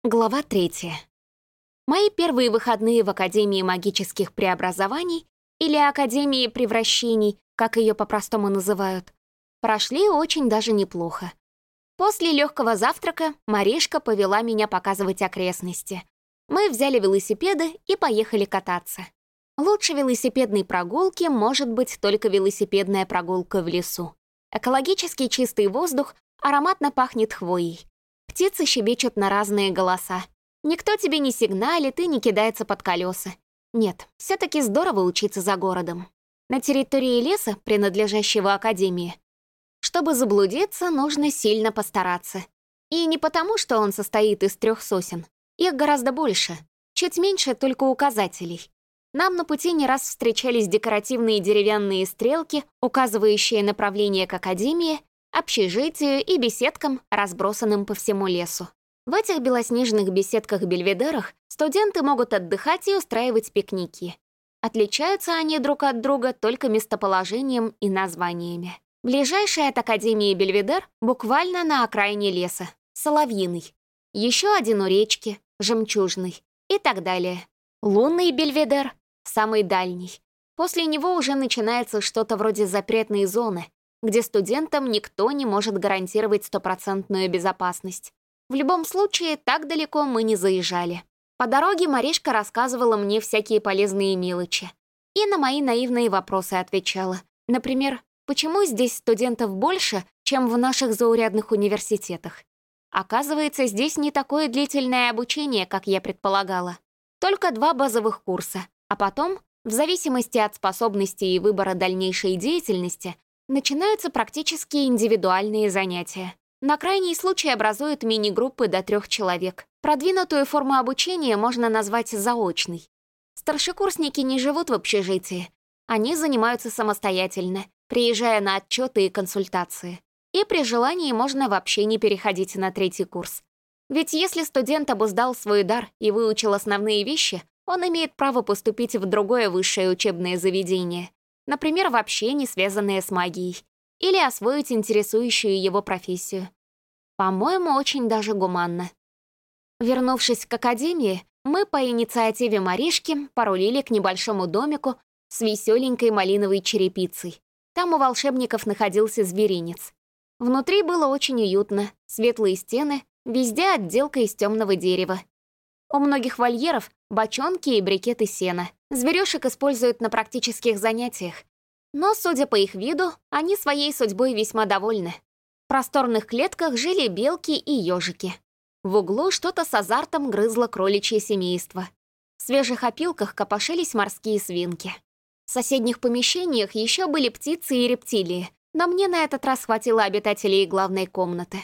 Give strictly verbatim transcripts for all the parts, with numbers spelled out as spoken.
Глава третья. Мои первые выходные в Академии магических преобразований, или Академии превращений, как ее по-простому называют, прошли очень даже неплохо. После легкого завтрака Маришка повела меня показывать окрестности. Мы взяли велосипеды и поехали кататься. Лучше велосипедной прогулки может быть только велосипедная прогулка в лесу. Экологически чистый воздух ароматно пахнет хвоей. Птицы щебечут на разные голоса. Никто тебе не сигналит и не кидается под колеса. Нет, все-таки здорово учиться за городом. На территории леса, принадлежащего Академии, чтобы заблудиться, нужно сильно постараться. И не потому, что он состоит из трех сосен. Их гораздо больше. Чуть меньше только указателей. Нам на пути не раз встречались декоративные деревянные стрелки, указывающие направление к Академии, общежитию и беседкам, разбросанным по всему лесу. В этих белоснежных беседках-бельведерах студенты могут отдыхать и устраивать пикники. Отличаются они друг от друга только местоположением и названиями. Ближайший от Академии Бельведер буквально на окраине леса, Соловьиный. Еще один у речки, Жемчужный и так далее. Лунный Бельведер — самый дальний. После него уже начинается что-то вроде запретной зоны, где студентам никто не может гарантировать стопроцентную безопасность. В любом случае, так далеко мы не заезжали. По дороге Маришка рассказывала мне всякие полезные мелочи и на мои наивные вопросы отвечала. Например, почему здесь студентов больше, чем в наших заурядных университетах? Оказывается, здесь не такое длительное обучение, как я предполагала. Только два базовых курса, а потом, в зависимости от способностей и выбора дальнейшей деятельности, начинаются практически индивидуальные занятия. На крайний случай образуют мини-группы до трех человек. Продвинутую форму обучения можно назвать заочной. Старшекурсники не живут в общежитии. Они занимаются самостоятельно, приезжая на отчеты и консультации. И при желании можно вообще не переходить на третий курс. Ведь если студент обуздал свой дар и выучил основные вещи, он имеет право поступить в другое высшее учебное заведение, например, вообще не связанное с магией, или освоить интересующую его профессию. По-моему, очень даже гуманно. Вернувшись к Академии, мы по инициативе Маришки порулили к небольшому домику с веселенькой малиновой черепицей. Там у волшебников находился зверинец. Внутри было очень уютно, светлые стены, везде отделка из темного дерева. У многих вольеров бочонки и брикеты сена. Зверюшек используют на практических занятиях. Но, судя по их виду, они своей судьбой весьма довольны. В просторных клетках жили белки и ежики. В углу что-то с азартом грызло кроличье семейство. В свежих опилках копошились морские свинки. В соседних помещениях еще были птицы и рептилии, но мне на этот раз хватило обитателей главной комнаты.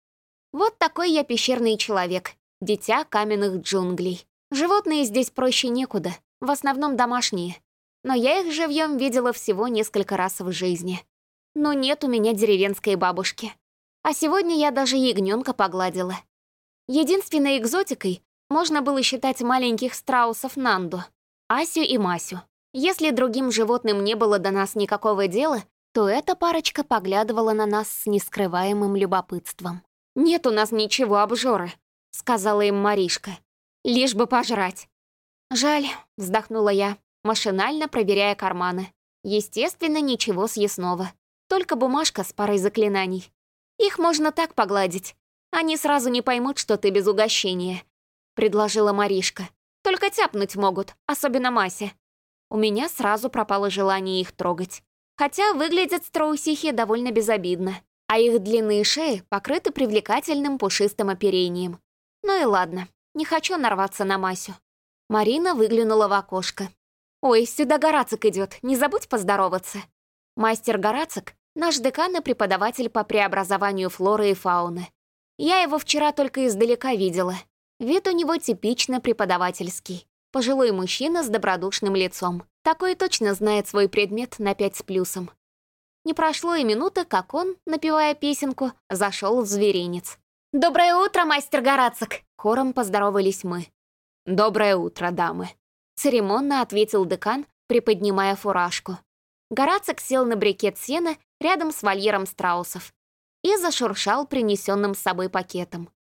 Вот такой я пещерный человек, дитя каменных джунглей. Животные здесь проще некуда, в основном домашние. Но я их живьем видела всего несколько раз в жизни. Но нет у меня деревенской бабушки. А сегодня я даже ягненка погладила. Единственной экзотикой можно было считать маленьких страусов Нанду, Асю и Масю. Если другим животным не было до нас никакого дела, то эта парочка поглядывала на нас с нескрываемым любопытством. «Нет у нас ничего, обжоры», — сказала им Маришка. «Лишь бы пожрать». «Жаль», — вздохнула я, машинально проверяя карманы. Естественно, ничего съестного. Только бумажка с парой заклинаний. Их можно так погладить. Они сразу не поймут, что ты без угощения, — предложила Маришка. Только тяпнуть могут, особенно Мася. У меня сразу пропало желание их трогать. Хотя выглядят страусихи довольно безобидно, а их длинные шеи покрыты привлекательным пушистым оперением. Ну и ладно, не хочу нарваться на Масю. Марина выглянула в окошко. «Ой, сюда Горацик идет, не забудь поздороваться». Мастер Горацик — наш декан и преподаватель по преобразованию флоры и фауны. Я его вчера только издалека видела. Вид у него типично преподавательский. Пожилой мужчина с добродушным лицом. Такой точно знает свой предмет на пять с плюсом. Не прошло и минуты, как он, напевая песенку, зашел в зверинец. «Доброе утро, мастер Горацик!» Хором поздоровались мы. «Доброе утро, дамы!» Церемонно ответил декан, приподнимая фуражку. Горацик сел на брикет сена рядом с вольером страусов и зашуршал принесенным с собой пакетом.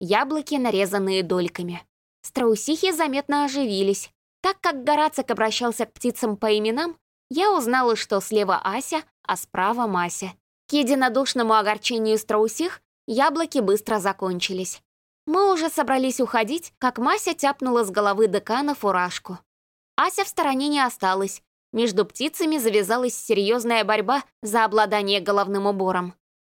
яблоки, нарезанные дольками. Страусихи заметно оживились. Так как Горацик обращался к птицам по именам, я узнала, что слева Ася, а справа Мася. К единодушному огорчению страусих яблоки быстро закончились. Мы уже собрались уходить, как Мася тяпнула с головы декана фуражку. Ася в стороне не осталась. Между птицами завязалась серьезная борьба за обладание головным убором.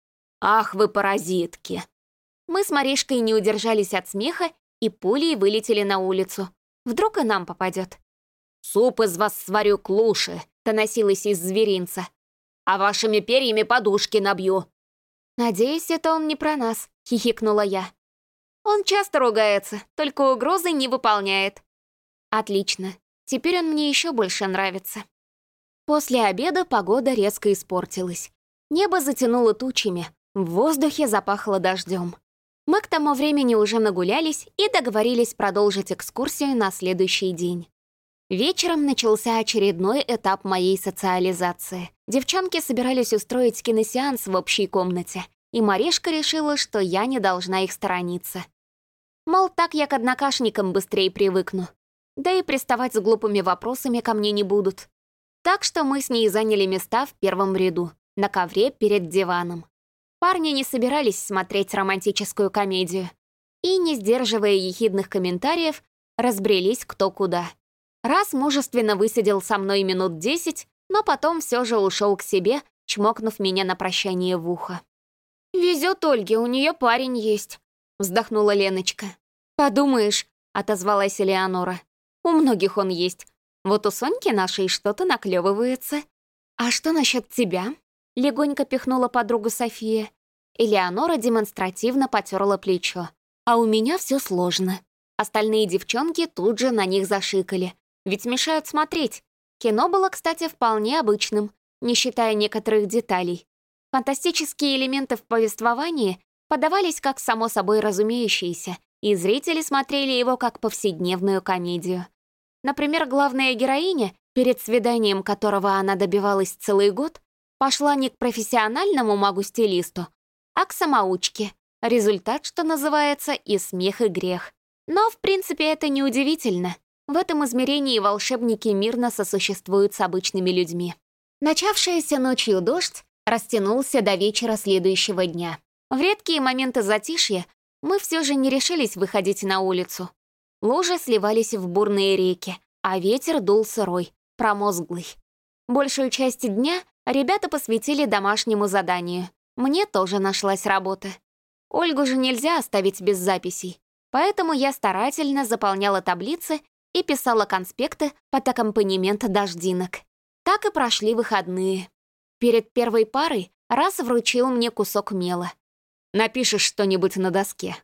«Ах вы паразитки!» Мы с Маришкой не удержались от смеха и пулей вылетели на улицу. Вдруг и нам попадет. «Суп из вас сварю клуши», — доносилось из зверинца. «А вашими перьями подушки набью». «Надеюсь, это он не про нас», — хихикнула я. «Он часто ругается, только угрозы не выполняет». «Отлично. Теперь он мне еще больше нравится». После обеда погода резко испортилась. Небо затянуло тучами, в воздухе запахло дождем. Мы к тому времени уже нагулялись и договорились продолжить экскурсию на следующий день. Вечером начался очередной этап моей социализации. Девчонки собирались устроить киносеанс в общей комнате, и Маришка решила, что я не должна их сторониться. Мол, так я к однокашникам быстрее привыкну. Да и приставать с глупыми вопросами ко мне не будут. Так что мы с ней заняли места в первом ряду, на ковре перед диваном. Парни не собирались смотреть романтическую комедию и, не сдерживая ехидных комментариев, разбрелись кто куда. Раз мужественно высидел со мной минут десять, но потом все же ушел к себе, чмокнув меня на прощание в ухо. «Везет Ольге, у нее парень есть», — вздохнула Леночка. «Подумаешь», — отозвалась Элеонора. «У многих он есть. Вот у Соньки нашей что-то наклевывается». «А что насчет тебя?» — легонько пихнула подругу София. Элеонора демонстративно потерла плечо. «А у меня все сложно». Остальные девчонки тут же на них зашикали. Ведь мешают смотреть. Кино было, кстати, вполне обычным, не считая некоторых деталей. Фантастические элементы в повествовании подавались как само собой разумеющиеся, и зрители смотрели его как повседневную комедию. Например, главная героиня, перед свиданием которого она добивалась целый год, пошла не к профессиональному магу-стилисту, а к самоучке. Результат, что называется, и смех, и грех. Но, в принципе, это неудивительно. В этом измерении волшебники мирно сосуществуют с обычными людьми. Начавшийся ночью дождь растянулся до вечера следующего дня. В редкие моменты затишья мы все же не решились выходить на улицу. Лужи сливались в бурные реки, а ветер дул сырой, промозглый. Большую часть дня ребята посвятили домашнему заданию. Мне тоже нашлась работа. Ольгу же нельзя оставить без записей, поэтому я старательно заполняла таблицы и писала конспекты под аккомпанемент дождинок. Так и прошли выходные. Перед первой парой раз вручил мне кусок мела. «Напишешь что-нибудь на доске».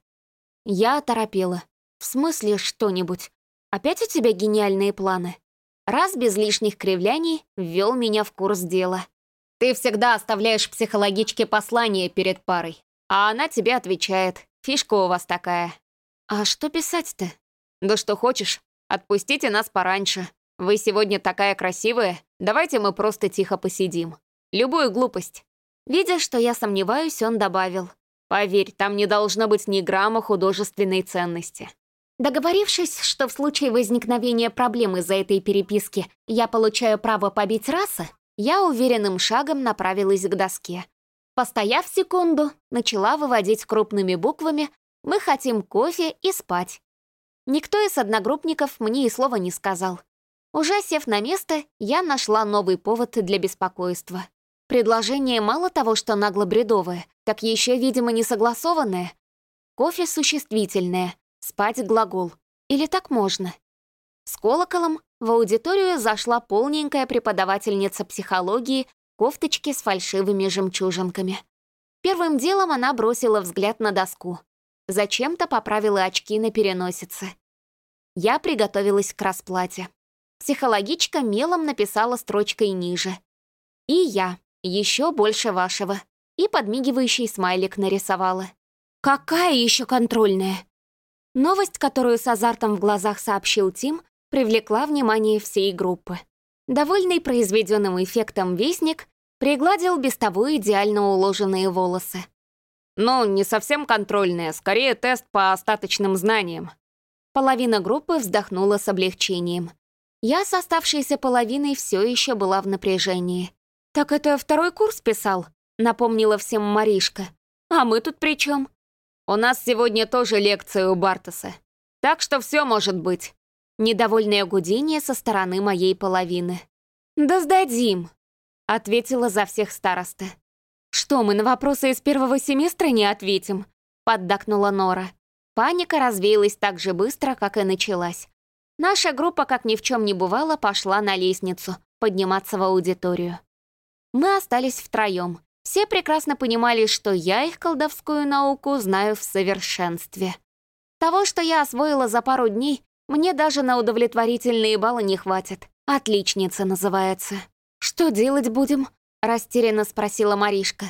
Я оторопела. «В смысле что-нибудь? Опять у тебя гениальные планы?» Раз без лишних кривляний ввел меня в курс дела. «Ты всегда оставляешь психологичке послание перед парой, а она тебе отвечает. Фишка у вас такая». «А что писать-то?» «Да что хочешь. Отпустите нас пораньше. Вы сегодня такая красивая. Давайте мы просто тихо посидим. Любую глупость». Видя, что я сомневаюсь, он добавил. «Поверь, там не должно быть ни грамма художественной ценности». Договорившись, что в случае возникновения проблемы из-за этой переписки я получаю право побить раса, я уверенным шагом направилась к доске. Постояв секунду, начала выводить крупными буквами «Мы хотим кофе и спать». Никто из одногруппников мне и слова не сказал. Уже сев на место, я нашла новый повод для беспокойства. Предложение мало того, что нагло-бредовое, так еще, видимо, несогласованное. Кофе существительное, спать глагол. Или так можно? С колоколом в аудиторию зашла полненькая преподавательница психологии в кофточке с фальшивыми жемчужинками. Первым делом она бросила взгляд на доску. Зачем-то поправила очки на переносице. Я приготовилась к расплате. Психологичка мелом написала строчкой ниже. И я, еще больше вашего. И подмигивающий смайлик нарисовала. Какая еще контрольная? Новость, которую с азартом в глазах сообщил Тим, привлекла внимание всей группы. Довольный произведенным эффектом вестник пригладил без того идеально уложенные волосы. Ну, не совсем контрольная, скорее тест по остаточным знаниям». Половина группы вздохнула с облегчением. Я с оставшейся половиной все еще была в напряжении. «Так это второй курс писал?» — напомнила всем Маришка. «А мы тут при чем? «У нас сегодня тоже лекция у Бартоса. Так что все может быть». Недовольное гудение со стороны моей половины. «Да сдадим», — ответила за всех староста. «Что, мы на вопросы из первого семестра не ответим?» — поддакнула Нора. Паника развеялась так же быстро, как и началась. Наша группа, как ни в чем не бывало, пошла на лестницу, подниматься в аудиторию. Мы остались втроем. Все прекрасно понимали, что я их колдовскую науку знаю в совершенстве. Того, что я освоила за пару дней, мне даже на удовлетворительные баллы не хватит. Отличница называется. «Что делать будем?» — растерянно спросила Маришка.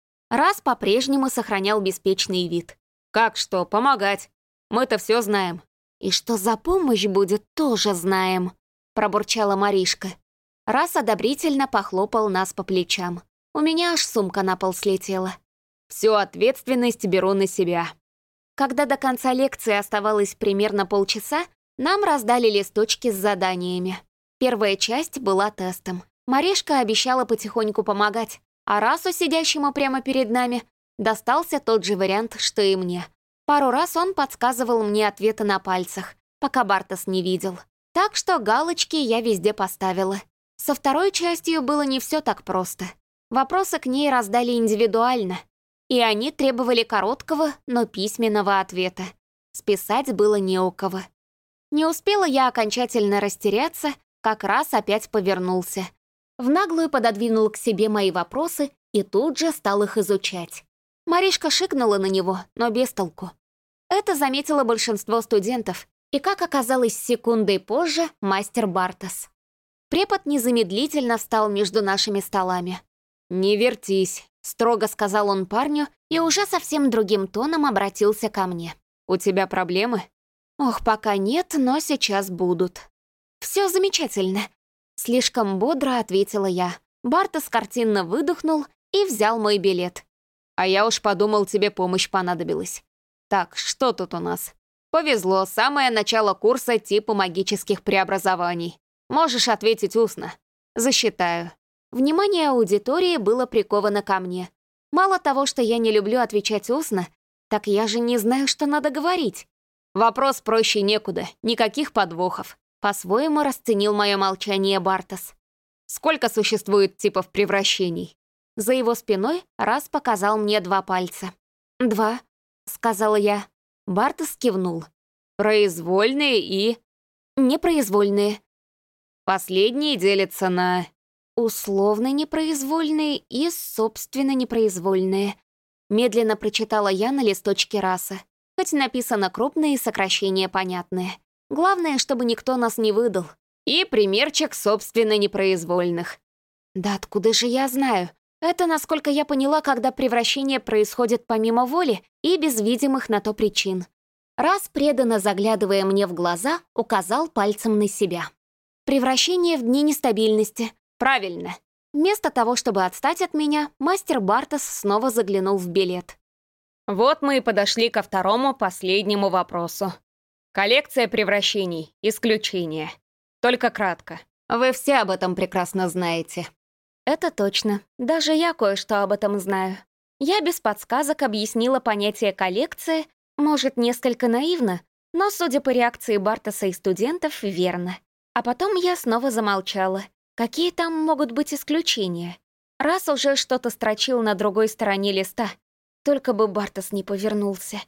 Раз по-прежнему сохранял беспечный вид. «Как что, помогать? Мы-то все знаем». «И что за помощь будет, тоже знаем», — пробурчала Маришка. Раз одобрительно похлопал нас по плечам. У меня аж сумка на пол слетела. «Всю ответственность беру на себя». Когда до конца лекции оставалось примерно полчаса, нам раздали листочки с заданиями. Первая часть была тестом. Маришка обещала потихоньку помогать, а Расу, сидящему прямо перед нами, достался тот же вариант, что и мне. Пару раз он подсказывал мне ответы на пальцах, пока Бартос не видел. Так что галочки я везде поставила. Со второй частью было не все так просто. Вопросы к ней раздали индивидуально, и они требовали короткого, но письменного ответа. Списать было не у кого. Не успела я окончательно растеряться, как раз опять повернулся. В наглую пододвинул к себе мои вопросы и тут же стал их изучать. Маришка шикнула на него, но без толку. Это заметило большинство студентов, и, как оказалось секундой позже, мастер Бартос. Препод незамедлительно встал между нашими столами. «Не вертись», — строго сказал он парню и уже совсем другим тоном обратился ко мне. «У тебя проблемы?» «Ох, пока нет, но сейчас будут». «Все замечательно», — слишком бодро ответила я. Бартос картинно выдохнул и взял мой билет. «А я уж подумал, тебе помощь понадобилась. Так, что тут у нас?» «Повезло, самое начало курса типа магических преобразований. Можешь ответить устно. Засчитаю». Внимание аудитории было приковано ко мне. Мало того, что я не люблю отвечать устно, так я же не знаю, что надо говорить. Вопрос проще некуда, никаких подвохов. По-своему расценил мое молчание Бартос. Сколько существует типов превращений? За его спиной раз показал мне два пальца. «Два», — сказала я. Бартос кивнул. «Произвольные и...» «Непроизвольные». «Последние делятся на...» «Условно непроизвольные и, собственно, непроизвольные», медленно прочитала я на листочке раса. Хоть написано крупные и сокращения понятные. Главное, чтобы никто нас не выдал. И примерчик, собственно, непроизвольных. Да откуда же я знаю? Это, насколько я поняла, когда превращение происходит помимо воли и без видимых на то причин. Раз, преданно заглядывая мне в глаза, указал пальцем на себя. Превращение в дни нестабильности. Правильно. Вместо того, чтобы отстать от меня, мастер Бартос снова заглянул в билет. Вот мы и подошли ко второму, последнему вопросу. Коллекция превращений. Исключение. Только кратко. Вы все об этом прекрасно знаете. Это точно. Даже я кое-что об этом знаю. Я без подсказок объяснила понятие «коллекция», может, несколько наивно, но, судя по реакции Бартоса и студентов, верно. А потом я снова замолчала. Какие там могут быть исключения? Раз уже что-то строчил на другой стороне листа, только бы Бартос не повернулся.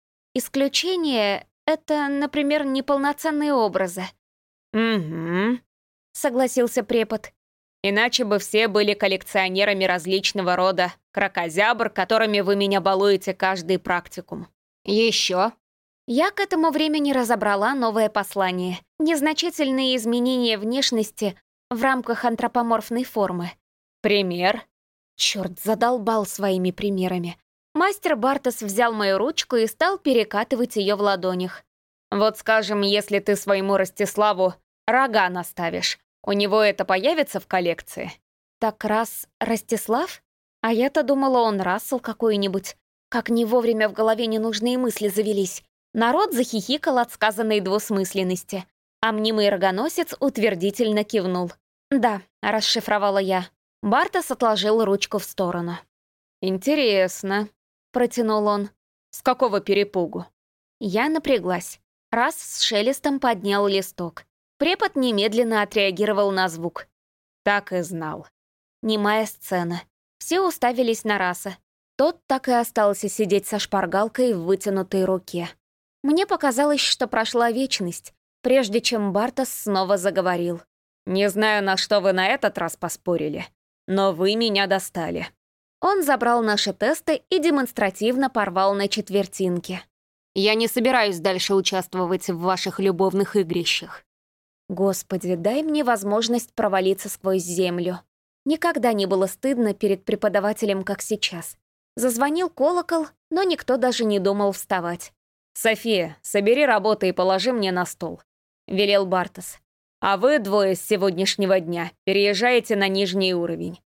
Исключение — это, например, неполноценные образы. «Угу», — согласился препод. «Иначе бы все были коллекционерами различного рода кракозябр, которыми вы меня балуете каждый практикум. Еще». Я к этому времени разобрала новое послание. Незначительные изменения внешности в рамках антропоморфной формы. Пример? Черт, задолбал своими примерами. Мастер Бартос взял мою ручку и стал перекатывать ее в ладонях. Вот скажем, если ты своему Ростиславу рога наставишь, у него это появится в коллекции? Так раз Ростислав? А я-то думала, он Рассел какой-нибудь. Как не вовремя в голове ненужные мысли завелись. Народ захихикал от сказанной двусмысленности, а мнимый рогоносец утвердительно кивнул. «Да», — расшифровала я. Бартос отложил ручку в сторону. «Интересно», — протянул он. «С какого перепугу?» Я напряглась. Раз с шелестом поднял листок. Препод немедленно отреагировал на звук. «Так и знал». Немая сцена. Все уставились на Раса. Тот так и остался сидеть со шпаргалкой в вытянутой руке. Мне показалось, что прошла вечность, прежде чем Бартос снова заговорил. «Не знаю, на что вы на этот раз поспорили, но вы меня достали». Он забрал наши тесты и демонстративно порвал на четвертинки. «Я не собираюсь дальше участвовать в ваших любовных игрищах». Господи, дай мне возможность провалиться сквозь землю. Никогда не было стыдно перед преподавателем, как сейчас. Зазвонил колокол, но никто даже не думал вставать. «София, собери работы и положи мне на стол», — велел Бартос. «А вы двое с сегодняшнего дня переезжаете на нижний уровень».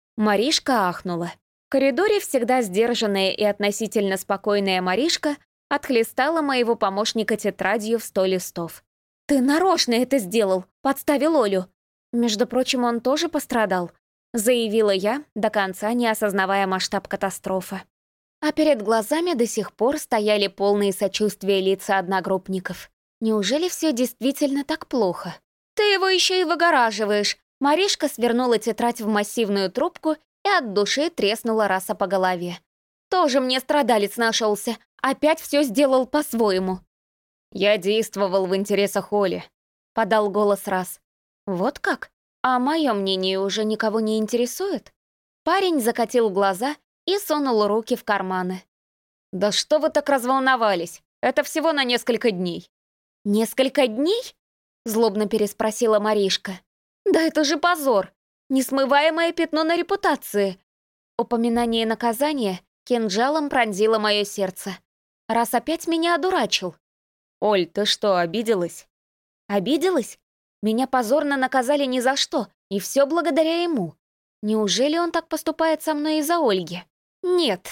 Маришка ахнула. В коридоре всегда сдержанная и относительно спокойная Маришка отхлестала моего помощника тетрадью в сто листов. «Ты нарочно это сделал, подставил Олю. Между прочим, он тоже пострадал», — заявила я, до конца не осознавая масштаб катастрофы. А перед глазами до сих пор стояли полные сочувствия лица одногруппников. Неужели все действительно так плохо? «Ты его еще и выгораживаешь!» Маришка свернула тетрадь в массивную трубку и от души треснула Раса по голове. «Тоже мне страдалец нашелся. Опять все сделал по-своему». «Я действовал в интересах Оли», — подал голос Рас. «Вот как? А мое мнение уже никого не интересует?» Парень закатил глаза и сунул руки в карманы. «Да что вы так разволновались? Это всего на несколько дней». «Несколько дней?» — злобно переспросила Маришка. «Да это же позор! Несмываемое пятно на репутации!» Упоминание наказания кинжалом пронзило мое сердце. Раз опять меня одурачил. «Оль, ты что, обиделась?» «Обиделась? Меня позорно наказали ни за что, и все благодаря ему. Неужели он так поступает со мной из-за Ольги?» «Нет».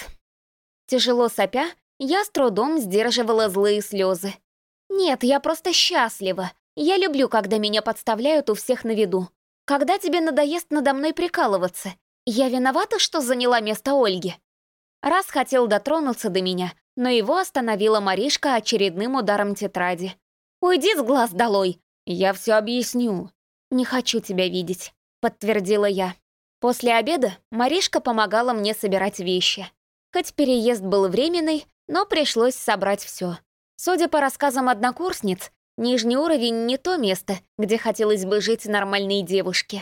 Тяжело сопя, я с трудом сдерживала злые слезы. «Нет, я просто счастлива. Я люблю, когда меня подставляют у всех на виду. Когда тебе надоест надо мной прикалываться? Я виновата, что заняла место Ольги?» Раз хотел дотронуться до меня, но его остановила Маришка очередным ударом тетради. «Уйди с глаз долой! Я все объясню!» «Не хочу тебя видеть», — подтвердила я. После обеда Маришка помогала мне собирать вещи. Хоть переезд был временный, но пришлось собрать все. Судя по рассказам однокурсниц, нижний уровень не то место, где хотелось бы жить нормальной девушке.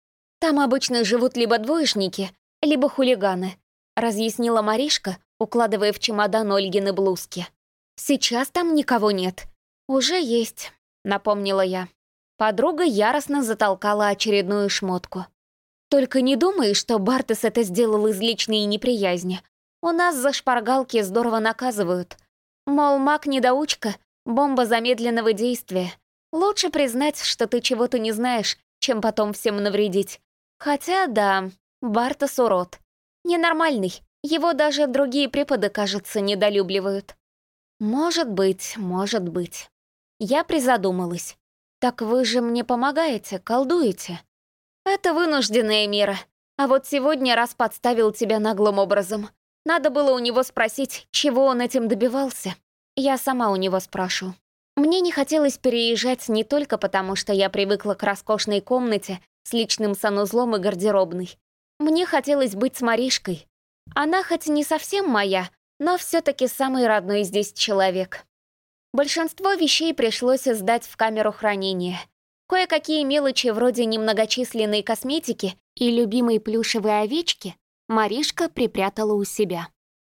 Там обычно живут либо двоечники, либо хулиганы, разъяснила Маришка, укладывая в чемодан Ольгины блузки. «Сейчас там никого нет». «Уже есть», — напомнила я. Подруга яростно затолкала очередную шмотку. «Только не думай, что Бартос это сделал из личной неприязни. У нас за шпаргалки здорово наказывают. Мол, маг-недоучка, бомба замедленного действия. Лучше признать, что ты чего-то не знаешь, чем потом всем навредить. Хотя, да, Бартос урод. Ненормальный, его даже другие преподы, кажется, недолюбливают». «Может быть, может быть». Я призадумалась. «Так вы же мне помогаете, колдуете?» «Это вынужденная мера. А вот сегодня раз подставил тебя наглым образом. Надо было у него спросить, чего он этим добивался. Я сама у него спрошу». Мне не хотелось переезжать не только потому, что я привыкла к роскошной комнате с личным санузлом и гардеробной. Мне хотелось быть с Маришкой. Она хоть не совсем моя, но все-таки самый родной здесь человек. Большинство вещей пришлось сдать в камеру хранения. Кое-какие мелочи вроде немногочисленной косметики и любимой плюшевой овечки Маришка припрятала у себя.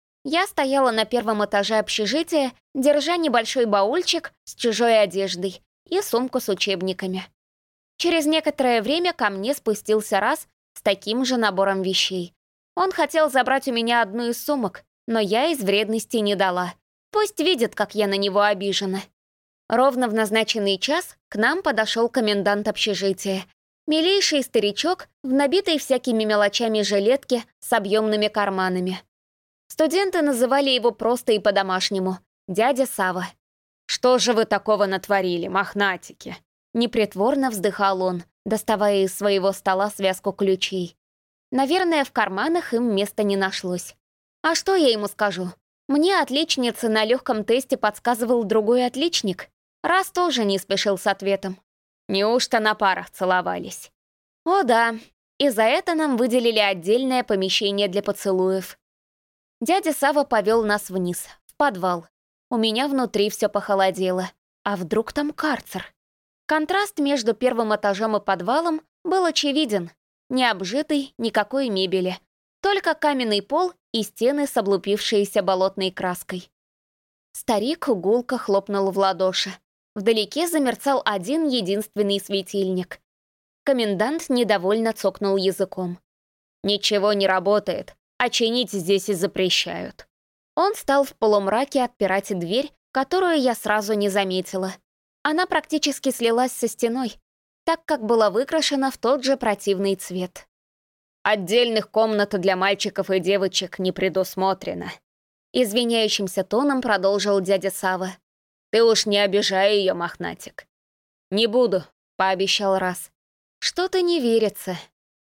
Я стояла на первом этаже общежития, держа небольшой баульчик с чужой одеждой и сумку с учебниками. Через некоторое время ко мне спустился Раз с таким же набором вещей. Он хотел забрать у меня одну из сумок, но я из вредности не дала. Пусть видит, как я на него обижена. Ровно в назначенный час к нам подошел комендант общежития. Милейший старичок в набитой всякими мелочами жилетке с объемными карманами. Студенты называли его просто и по-домашнему — дядя Сава. «Что же вы такого натворили, мохнатики?» Непритворно вздыхал он, доставая из своего стола связку ключей. Наверное, в карманах им места не нашлось. А что я ему скажу? Мне отличница на легком тесте подсказывал другой отличник. Раз тоже не спешил с ответом. Неужто на парах целовались? О да, и за это нам выделили отдельное помещение для поцелуев. Дядя Сава повел нас вниз, в подвал. У меня внутри все похолодело. А вдруг там карцер? Контраст между первым этажом и подвалом был очевиден. Не обжитый, никакой мебели. Только каменный пол и стены с облупившейся болотной краской. Старик гулко хлопнул в ладоши. Вдалеке замерцал один единственный светильник. Комендант недовольно цокнул языком. «Ничего не работает, а чинить здесь и запрещают». Он стал в полумраке отпирать дверь, которую я сразу не заметила. Она практически слилась со стеной, так как была выкрашена в тот же противный цвет. «Отдельных комнат для мальчиков и девочек не предусмотрено», — извиняющимся тоном продолжил дядя Сава. «Ты уж не обижай ее, мохнатик». «Не буду», — пообещал Раз. «Что-то не верится».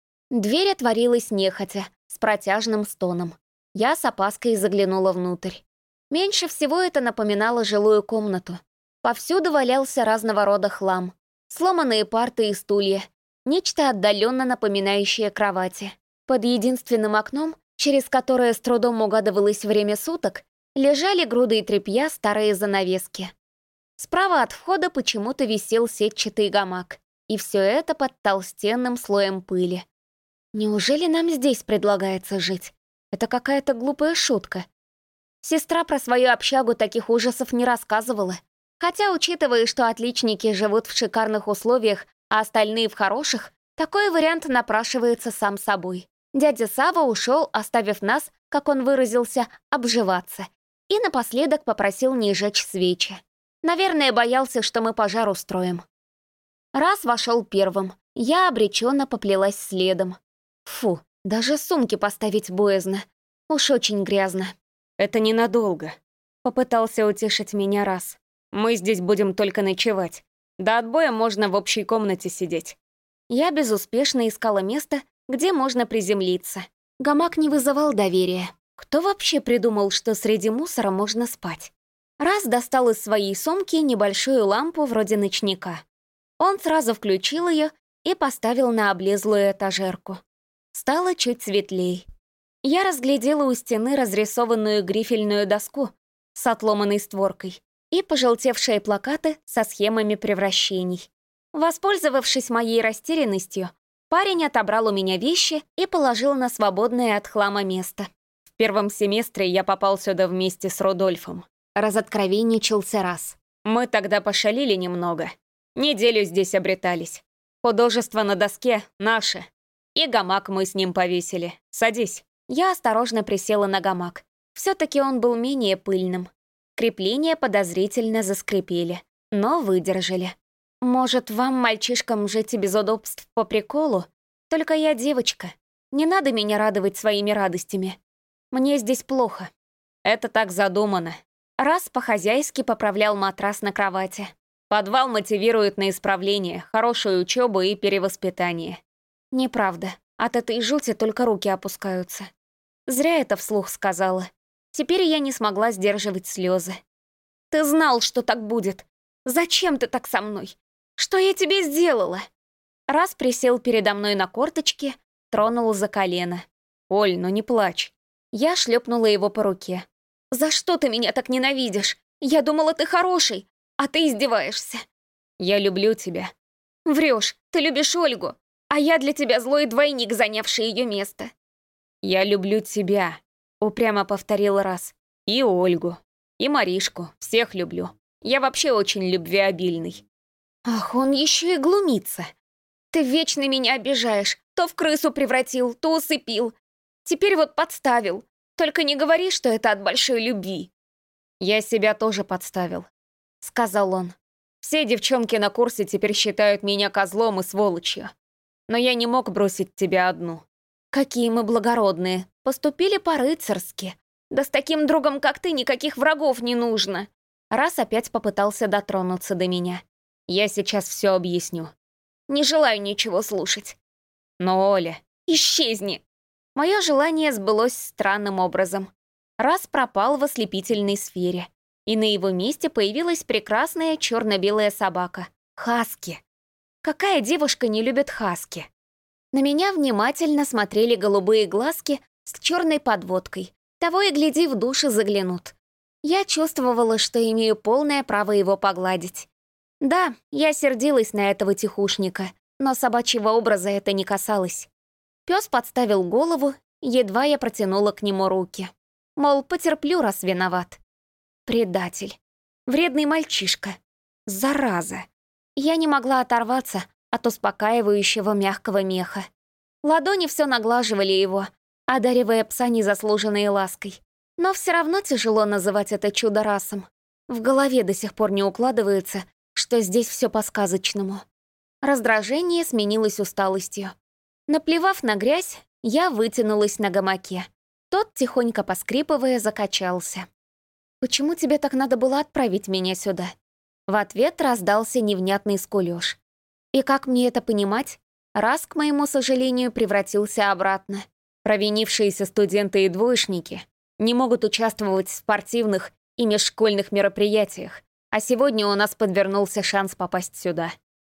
Дверь отворилась нехотя, с протяжным стоном. Я с опаской заглянула внутрь. Меньше всего это напоминало жилую комнату. Повсюду валялся разного рода хлам. Сломанные парты и стулья. Нечто отдаленно напоминающее кровати. Под единственным окном, через которое с трудом угадывалось время суток, лежали груды и тряпья, старые занавески. Справа от входа почему-то висел сетчатый гамак. И все это под толстенным слоем пыли. Неужели нам здесь предлагается жить? Это какая-то глупая шутка. Сестра про свою общагу таких ужасов не рассказывала. Хотя, учитывая, что отличники живут в шикарных условиях, а остальные в хороших, такой вариант напрашивается сам собой. Дядя Сава ушел, оставив нас, как он выразился, обживаться. И напоследок попросил не жечь свечи. Наверное, боялся, что мы пожар устроим. Раз вошел первым, я обреченно поплелась следом. Фу, даже сумки поставить боязно. Уж очень грязно. «Это ненадолго», — попытался утешить меня Раз. «Мы здесь будем только ночевать. До отбоя можно в общей комнате сидеть». Я безуспешно искала место, где можно приземлиться. Гамак не вызывал доверия. Кто вообще придумал, что среди мусора можно спать? Раз достал из своей сумки небольшую лампу вроде ночника. Он сразу включил ее и поставил на облезлую этажерку. Стало чуть светлей. Я разглядела у стены разрисованную грифельную доску с отломанной створкой и пожелтевшие плакаты со схемами превращений. Воспользовавшись моей растерянностью, парень отобрал у меня вещи и положил на свободное от хлама место. В первом семестре я попал сюда вместе с Рудольфом. Разоткровенничался Раз. Мы тогда пошалили немного. Неделю здесь обретались. Художество на доске наше. И гамак мы с ним повесили. Садись. Я осторожно присела на гамак. Все-таки он был менее пыльным. Крепления подозрительно заскрипели, но выдержали. Может, вам, мальчишкам, жить и без удобств по приколу? Только я девочка. Не надо меня радовать своими радостями. Мне здесь плохо. Это так задумано. Раз по-хозяйски поправлял матрас на кровати. Подвал мотивирует на исправление, хорошую учебу и перевоспитание. Неправда. От этой жути только руки опускаются. Зря это вслух сказала. Теперь я не смогла сдерживать слезы. Ты знал, что так будет. Зачем ты так со мной? Что я тебе сделала? Раз присел передо мной на корточки, тронул за колено. Оль, ну не плачь. Я шлепнула его по руке. За что ты меня так ненавидишь? Я думала, ты хороший, а ты издеваешься. Я люблю тебя. Врешь, ты любишь Ольгу, а я для тебя злой двойник, занявший ее место. Я люблю тебя, упрямо повторил Раз. И Ольгу, и Маришку, всех люблю. Я вообще очень любвеобильный. Ах, он еще и глумится. Ты вечно меня обижаешь. То в крысу превратил, то усыпил. Теперь вот подставил. Только не говори, что это от большой любви. Я себя тоже подставил, сказал он. Все девчонки на курсе теперь считают меня козлом и сволочью. Но я не мог бросить тебя одну. Какие мы благородные. Поступили по-рыцарски. Да с таким другом, как ты, никаких врагов не нужно. Раз опять попытался дотронуться до меня. Я сейчас все объясню. Не желаю ничего слушать. Но, Оля, Исчезни. Мое желание сбылось странным образом. Раз пропал в ослепительной сфере, и на его месте появилась прекрасная черно-белая собака. Хаски. Какая девушка не любит хаски? На меня внимательно смотрели голубые глазки с черной подводкой. Того и гляди, в душе заглянут. Я чувствовала, что имею полное право его погладить. Да, я сердилась на этого тихушника, но собачьего образа это не касалось. Пес подставил голову, едва я протянула к нему руки. Мол, потерплю, раз виноват. Предатель. Вредный мальчишка. Зараза. Я не могла оторваться от успокаивающего мягкого меха. Ладони все наглаживали его, одаривая пса незаслуженной лаской. Но все равно тяжело называть это чудо расом. В голове до сих пор не укладывается, что здесь все по-сказочному. Раздражение сменилось усталостью. Наплевав на грязь, я вытянулась на гамаке. Тот, тихонько поскрипывая, закачался. «Почему тебе так надо было отправить меня сюда?» В ответ раздался невнятный скулёж. И как мне это понимать? Раз, к моему сожалению, превратился обратно. Провинившиеся студенты и двоечники не могут участвовать в спортивных и межшкольных мероприятиях, а сегодня у нас подвернулся шанс попасть сюда.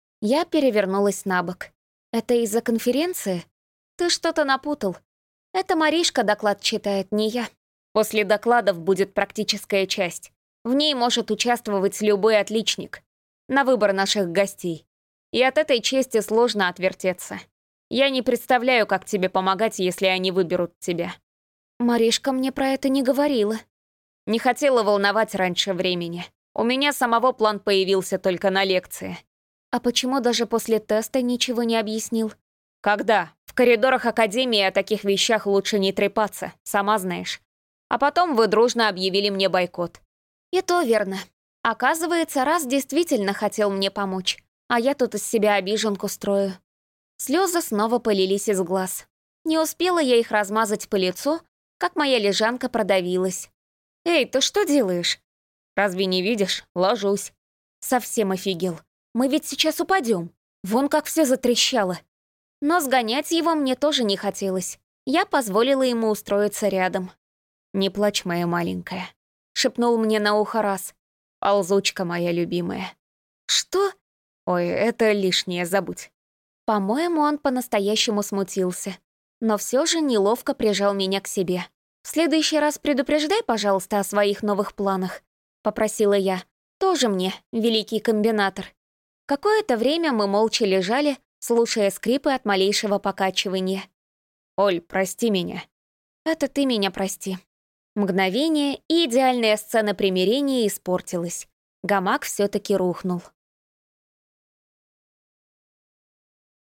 Я перевернулась на бок. «Это из-за конференции? Ты что-то напутал. Это Маришка доклад читает, не я». После докладов будет практическая часть. В ней может участвовать любой отличник. На выбор наших гостей. И от этой чести сложно отвертеться. Я не представляю, как тебе помогать, если они выберут тебя. Маришка мне про это не говорила. Не хотела волновать раньше времени. У меня самого план появился только на лекции. А почему даже после теста ничего не объяснил? Когда? В коридорах академии о таких вещах лучше не трепаться, сама знаешь. А потом вы дружно объявили мне бойкот. И то верно. Оказывается, раз действительно хотел мне помочь, а я тут из себя обиженку строю. Слезы снова полились из глаз. Не успела я их размазать по лицу, как моя лежанка продавилась. «Эй, ты что делаешь?» «Разве не видишь? Ложусь». Совсем офигел. Мы ведь сейчас упадем. Вон как все затрещало. Но сгонять его мне тоже не хотелось. Я позволила ему устроиться рядом. «Не плачь, моя маленькая», — шепнул мне на ухо раз. «Ползучка моя любимая». «Что?» «Ой, это лишнее, забудь». По-моему, он по-настоящему смутился. Но все же неловко прижал меня к себе. «В следующий раз предупреждай, пожалуйста, о своих новых планах», — попросила я. «Тоже мне, великий комбинатор». Какое-то время мы молча лежали, слушая скрипы от малейшего покачивания. «Оль, прости меня». «Это ты меня прости». Мгновение, и идеальная сцена примирения испортилась. Гамак все-таки рухнул.